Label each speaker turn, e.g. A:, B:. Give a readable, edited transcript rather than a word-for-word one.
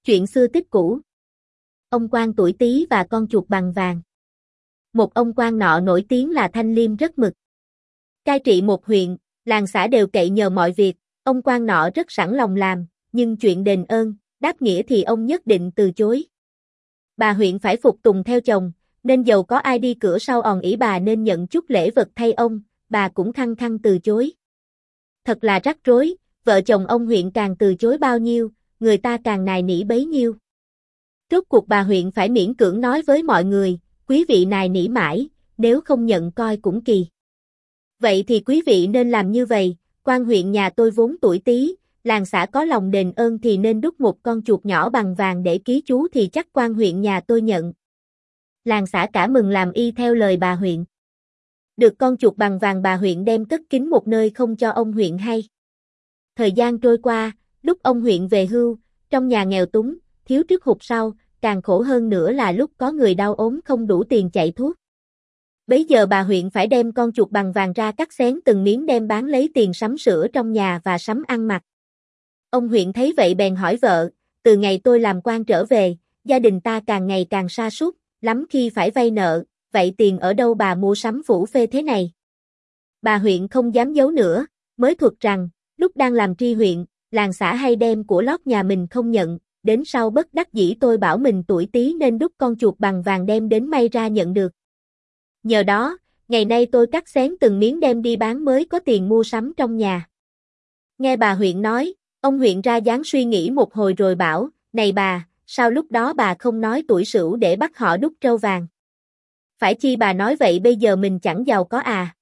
A: Chuyện xưa tích cũ. Ông quan tuổi Tý và con chuột bằng vàng. Một ông quan nọ nổi tiếng là thanh liêm rất mực. Cai trị một huyện, làng xã đều cậy nhờ mọi việc, ông quan nọ rất sẵn lòng làm, nhưng chuyện đền ơn, đáp nghĩa thì ông nhất định từ chối. Bà huyện phải phục tùng theo chồng, nên dầu có ai đi cửa sau òn ỉ bà nên nhận chút lễ vật thay ông, bà cũng khăng khăng từ chối. Thật là rắc rối, vợ chồng ông huyện càng từ chối bao nhiêu, người ta càng nài nỉ bấy nhiêu. Rốt cuộc bà huyện phải miễn cưỡng nói với mọi người, quý vị nài nỉ mãi, nếu không nhận coi cũng kỳ. Vậy thì quý vị nên làm như vậy, quan huyện nhà tôi vốn tuổi Tý, làng xã có lòng đền ơn thì nên đúc một con chuột nhỏ bằng vàng để ký chú thì chắc quan huyện nhà tôi nhận. Làng xã cả mừng làm y theo lời bà huyện. Được con chuột bằng vàng bà huyện đem cất kín một nơi không cho ông huyện hay. Thời gian trôi qua, lúc ông huyện về hưu, trong nhà nghèo túng, thiếu trước hụt sau, càng khổ hơn nữa là lúc có người đau ốm không đủ tiền chạy thuốc. Bấy giờ bà huyện phải đem con chuột bằng vàng ra cắt xén từng miếng đem bán lấy tiền sắm sửa trong nhà và sắm ăn mặc. Ông huyện thấy vậy bèn hỏi vợ, từ ngày tôi làm quan trở về, gia đình ta càng ngày càng sa sút, lắm khi phải vay nợ, vậy tiền ở đâu bà mua sắm phủ phê thế này? Bà huyện không dám giấu nữa, mới thuật rằng, lúc đang làm tri huyện, làng xã hay đem của lót nhà mình không nhận, đến sau bất đắc dĩ tôi bảo mình tuổi Tý nên đúc con chuột bằng vàng đem đến may ra nhận được. Nhờ đó, ngày nay tôi cắt xén từng miếng đem đi bán mới có tiền mua sắm trong nhà. Nghe bà huyện nói, ông huyện ra dáng suy nghĩ một hồi rồi bảo, này bà, sao lúc đó bà không nói tuổi Sửu để bắt họ đúc trâu vàng? Phải chi bà nói vậy bây giờ mình chẳng giàu có à?